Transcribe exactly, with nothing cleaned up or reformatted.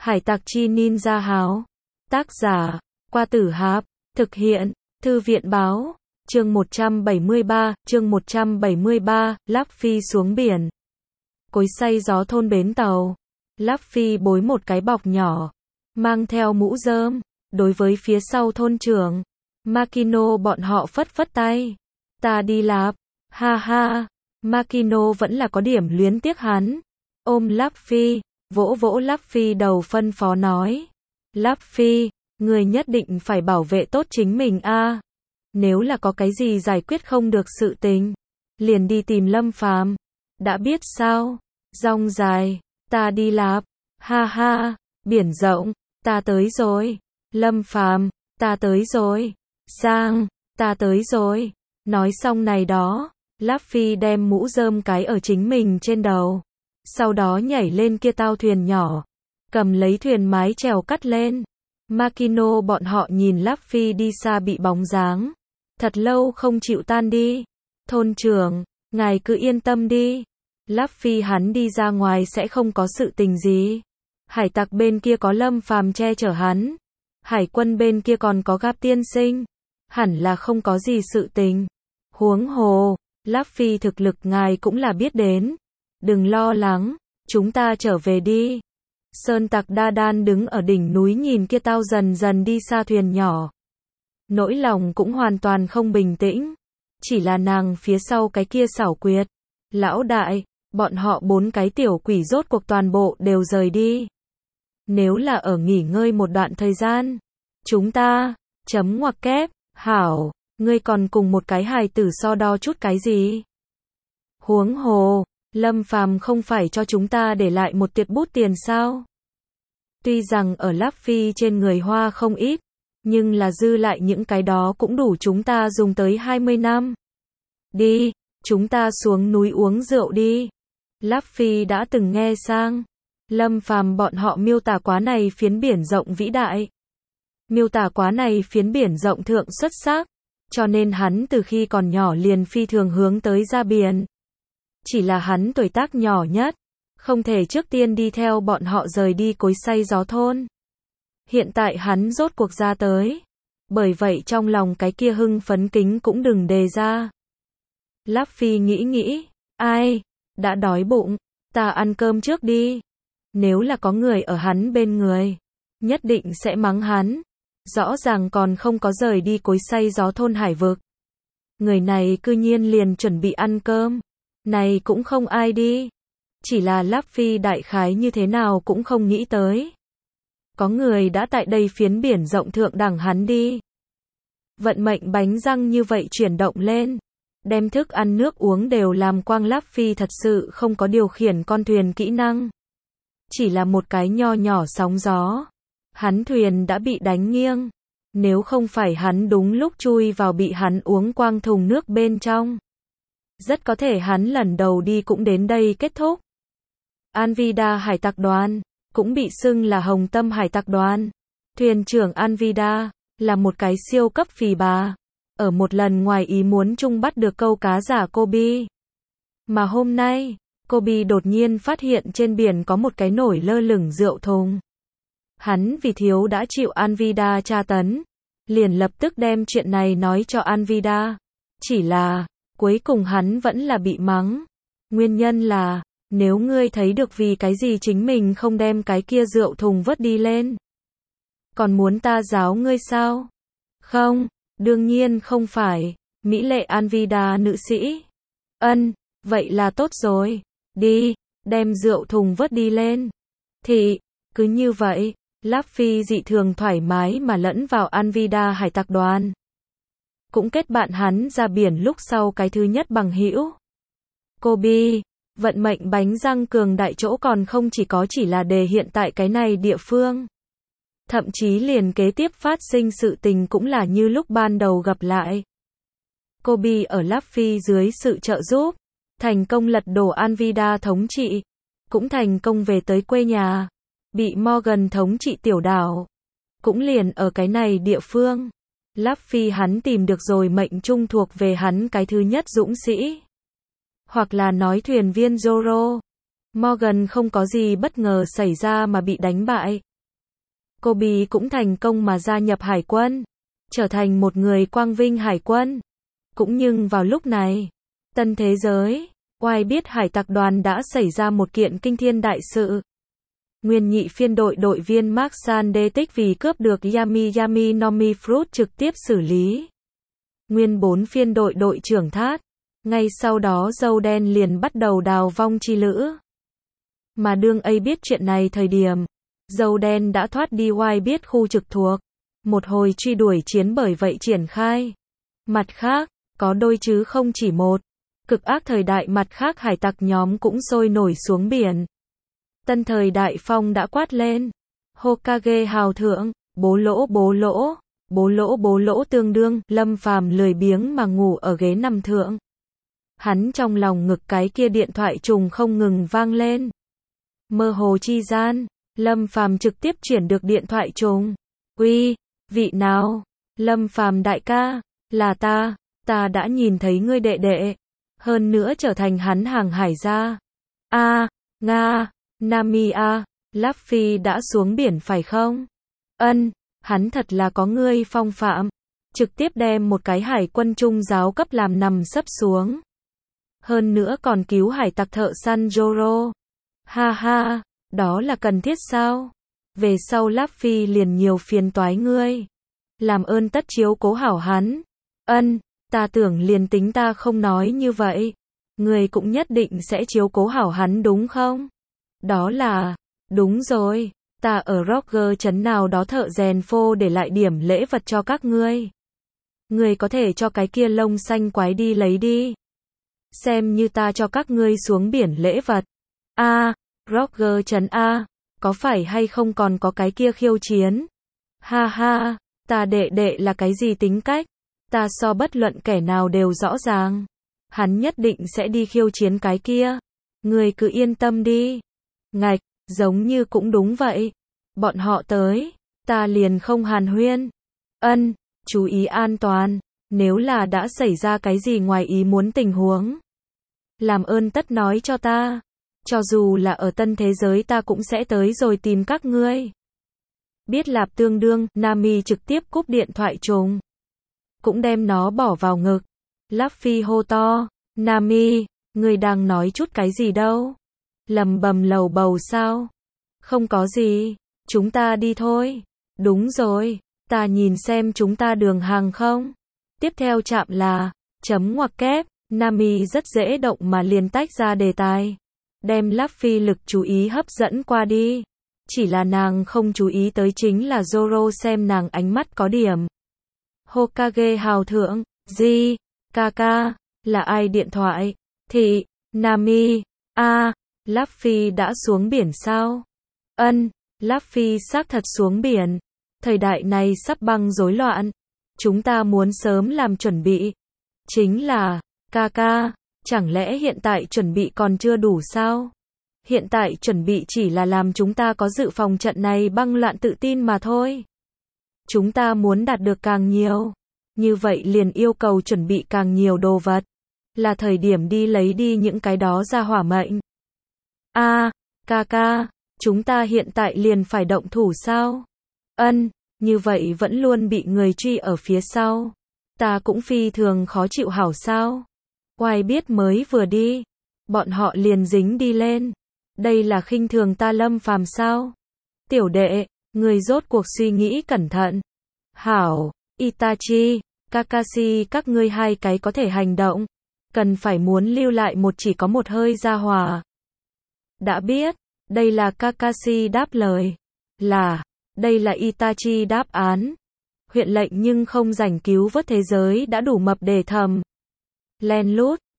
Hải tặc chi ninja háo. Tác giả, Qua Tử Hạp. Thực hiện, Thư viện báo. Chương một trăm bảy mươi ba, chương một trăm bảy mươi ba, Luffy xuống biển. Cối xay gió thôn bến tàu. Luffy bối một cái bọc nhỏ, mang theo mũ rơm, đối với phía sau thôn trưởng. Makino bọn họ phất phất tay. Ta đi lạp, ha ha. Makino vẫn là có điểm luyến tiếc hắn. Ôm Luffy, vỗ vỗ Luffy đầu phân phó nói. Luffy, người nhất định phải bảo vệ tốt chính mình a. Nếu là có cái gì giải quyết không được sự tình, liền đi tìm Lâm Phàm. Đã biết sao? Rong dài, ta đi lạp, ha ha. Biển rộng, ta tới rồi. Lâm Phàm, ta tới rồi. Giang, ta tới rồi. Nói xong này đó, Luffy đem mũ rơm cái ở chính mình trên đầu. Sau đó nhảy lên kia tao thuyền nhỏ, cầm lấy thuyền mái chèo cắt lên. Makino bọn họ nhìn Luffy đi xa bị bóng dáng, thật lâu không chịu tan đi. Thôn trưởng, ngài cứ yên tâm đi. Luffy hắn đi ra ngoài sẽ không có sự tình gì. Hải tặc bên kia có Lâm Phàm che chở hắn. Hải quân bên kia còn có Gap tiên sinh. Hẳn là không có gì sự tình. Huống hồ, Luffy thực lực ngài cũng là biết đến. Đừng lo lắng, chúng ta trở về đi. Sơn tặc Đa Đan đứng ở đỉnh núi nhìn kia tao dần dần đi xa thuyền nhỏ. Nỗi lòng cũng hoàn toàn không bình tĩnh. Chỉ là nàng phía sau cái kia xảo quyệt. Lão đại, bọn họ bốn cái tiểu quỷ rốt cuộc toàn bộ đều rời đi. Nếu là ở nghỉ ngơi một đoạn thời gian, chúng ta, chấm ngoặc kép, hảo, ngươi còn cùng một cái hài tử so đo chút cái gì? Huống hồ, Lâm Phàm không phải cho chúng ta để lại một tiệt bút tiền sao? Tuy rằng ở Luffy trên người hoa không ít, nhưng là dư lại những cái đó cũng đủ chúng ta dùng tới hai mươi năm. Đi, chúng ta xuống núi uống rượu đi. Luffy đã từng nghe sang Lâm Phàm bọn họ miêu tả quá này phiến biển rộng vĩ đại. Miêu tả quá này phiến biển rộng thượng xuất sắc, cho nên hắn từ khi còn nhỏ liền phi thường hướng tới ra biển. Chỉ là hắn tuổi tác nhỏ nhất, không thể trước tiên đi theo bọn họ rời đi cối xay gió thôn. Hiện tại hắn rốt cuộc ra tới, bởi vậy trong lòng cái kia hưng phấn kính cũng đừng đề ra. Luffy nghĩ nghĩ, ai, đã đói bụng, ta ăn cơm trước đi. Nếu là có người ở hắn bên người, nhất định sẽ mắng hắn. Rõ ràng còn không có rời đi cối xay gió thôn hải vực. Người này cư nhiên liền chuẩn bị ăn cơm. Này cũng không ai đi. Chỉ là Luffy đại khái như thế nào cũng không nghĩ tới. Có người đã tại đây phiến biển rộng thượng đẳng hắn đi. Vận mệnh bánh răng như vậy chuyển động lên. Đem thức ăn nước uống đều làm quang. Luffy thật sự không có điều khiển con thuyền kỹ năng. Chỉ là một cái nho nhỏ sóng gió. Hắn thuyền đã bị đánh nghiêng. Nếu không phải hắn đúng lúc chui vào bị hắn uống quang thùng nước bên trong, rất có thể hắn lần đầu đi cũng đến đây kết thúc. Anvida hải tặc đoàn, cũng bị xưng là Hồng Tâm hải tặc đoàn. Thuyền trưởng Anvida, là một cái siêu cấp phì bà. Ở một lần ngoài ý muốn chung bắt được câu cá giả Kobe. Mà hôm nay, Kobe đột nhiên phát hiện trên biển có một cái nổi lơ lửng rượu thùng. Hắn vì thiếu đã chịu Anvida tra tấn, liền lập tức đem chuyện này nói cho Anvida. Chỉ là, cuối cùng hắn vẫn là bị mắng. Nguyên nhân là, nếu ngươi thấy được vì cái gì chính mình không đem cái kia rượu thùng vớt đi lên. Còn muốn ta giáo ngươi sao? Không, đương nhiên không phải. Mỹ lệ Anvida nữ sĩ. Ân, vậy là tốt rồi. Đi, đem rượu thùng vớt đi lên. Thì, cứ như vậy. Luffy dị thường thoải mái mà lẫn vào Anvida hải tặc đoàn. Cũng kết bạn hắn ra biển lúc sau cái thứ nhất bằng hữu. Kobe, vận mệnh bánh răng cường đại chỗ còn không chỉ có chỉ là đề hiện tại cái này địa phương. Thậm chí liền kế tiếp phát sinh sự tình cũng là như lúc ban đầu gặp lại. Kobe ở Luffy dưới sự trợ giúp, thành công lật đổ Anvida thống trị, cũng thành công về tới quê nhà. Bị Morgan thống trị tiểu đảo. Cũng liền ở cái này địa phương. Luffy hắn tìm được rồi mệnh trung thuộc về hắn cái thứ nhất dũng sĩ. Hoặc là nói thuyền viên Zoro. Morgan không có gì bất ngờ xảy ra mà bị đánh bại. Kobe cũng thành công mà gia nhập hải quân, trở thành một người quang vinh hải quân. Cũng nhưng vào lúc này, tân thế giới, oai biết hải tặc đoàn đã xảy ra một kiện kinh thiên đại sự. Nguyên nhị phiên đội đội viên Mark Sandetic vì cướp được Yami Yami Nomi Fruit trực tiếp xử lý. Nguyên bốn phiên đội đội trưởng Thát. Ngay sau đó dâu đen liền bắt đầu đào vong chi lữ. Mà đương ấy biết chuyện này thời điểm, dâu đen đã thoát đi oai biết khu trực thuộc. Một hồi truy đuổi chiến bởi vậy triển khai. Mặt khác, có đôi chứ không chỉ một. Cực ác thời đại mặt khác hải tặc nhóm cũng sôi nổi xuống biển. Tân thời đại phong đã quát lên. Hokage hào thượng, bố lỗ bố lỗ, bố lỗ bố lỗ tương đương, Lâm Phàm lười biếng mà ngủ ở ghế nằm thượng. Hắn trong lòng ngực cái kia điện thoại trùng không ngừng vang lên. Mơ hồ chi gian, Lâm Phàm trực tiếp chuyển được điện thoại trùng. Uy, vị nào? Lâm Phàm đại ca, là ta, ta đã nhìn thấy ngươi đệ đệ. Hơn nữa trở thành hắn hàng hải gia. A, Nga, Nami a, Luffy đã xuống biển phải không? Ân, hắn thật là có ngươi phong phạm. Trực tiếp đem một cái hải quân trung giáo cấp làm nằm sấp xuống. Hơn nữa còn cứu hải tặc thợ săn Zoro. Ha ha, đó là cần thiết sao? Về sau Luffy liền nhiều phiền toái ngươi. Làm ơn tất chiếu cố hảo hắn. Ân, ta tưởng liền tính ta không nói như vậy. Ngươi cũng nhất định sẽ chiếu cố hảo hắn đúng không? Đó là, đúng rồi, ta ở Roger trấn nào đó thợ rèn phô để lại điểm lễ vật cho các ngươi. Ngươi có thể cho cái kia lông xanh quái đi lấy đi. Xem như ta cho các ngươi xuống biển lễ vật. A, Roger trấn A, có phải hay không còn có cái kia khiêu chiến? Ha ha, ta đệ đệ là cái gì tính cách? Ta so bất luận kẻ nào đều rõ ràng. Hắn nhất định sẽ đi khiêu chiến cái kia. Ngươi cứ yên tâm đi. Ngạch, giống như cũng đúng vậy. Bọn họ tới, ta liền không hàn huyên. Ân, chú ý an toàn. Nếu là đã xảy ra cái gì ngoài ý muốn tình huống, làm ơn tất nói cho ta. Cho dù là ở tân thế giới ta cũng sẽ tới rồi tìm các ngươi. Biết lạp tương đương, Nami trực tiếp cúp điện thoại trùng. Cũng đem nó bỏ vào ngực. Luffy hô to, Nami, ngươi đang nói chút cái gì đâu? Lầm bầm lầu bầu sao? Không có gì, chúng ta đi thôi. Đúng rồi, ta nhìn xem chúng ta đường hàng không? Tiếp theo chạm là, chấm ngoặc kép, Nami rất dễ động mà liền tách ra đề tài. Đem Luffy lực chú ý hấp dẫn qua đi. Chỉ là nàng không chú ý tới chính là Zoro xem nàng ánh mắt có điểm. Hokage hào thượng, gì? Kaka, là ai điện thoại? Thị, Nami, a, Luffy đã xuống biển sao? Ân, Luffy xác thật xuống biển. Thời đại này sắp băng rối loạn. Chúng ta muốn sớm làm chuẩn bị. Chính là, Kaka, chẳng lẽ hiện tại chuẩn bị còn chưa đủ sao? Hiện tại chuẩn bị chỉ là làm chúng ta có dự phòng trận này băng loạn tự tin mà thôi. Chúng ta muốn đạt được càng nhiều. Như vậy liền yêu cầu chuẩn bị càng nhiều đồ vật. Là thời điểm đi lấy đi những cái đó ra hỏa mệnh. A, Kaka, chúng ta hiện tại liền phải động thủ sao? Ân, như vậy vẫn luôn bị người truy ở phía sau. Ta cũng phi thường khó chịu hảo sao? Oai biết mới vừa đi, bọn họ liền dính đi lên. Đây là khinh thường ta Lâm Phàm sao? Tiểu đệ, người rốt cuộc suy nghĩ cẩn thận. Hảo, Itachi, Kakashi các ngươi hai cái có thể hành động. Cần phải muốn lưu lại một chỉ có một hơi ra hỏa. Đã biết, đây là Kakashi đáp lời. Là, đây là Itachi đáp án. Huyện lệnh nhưng không rảnh cứu vớt thế giới đã đủ mập để thầm. Len lút,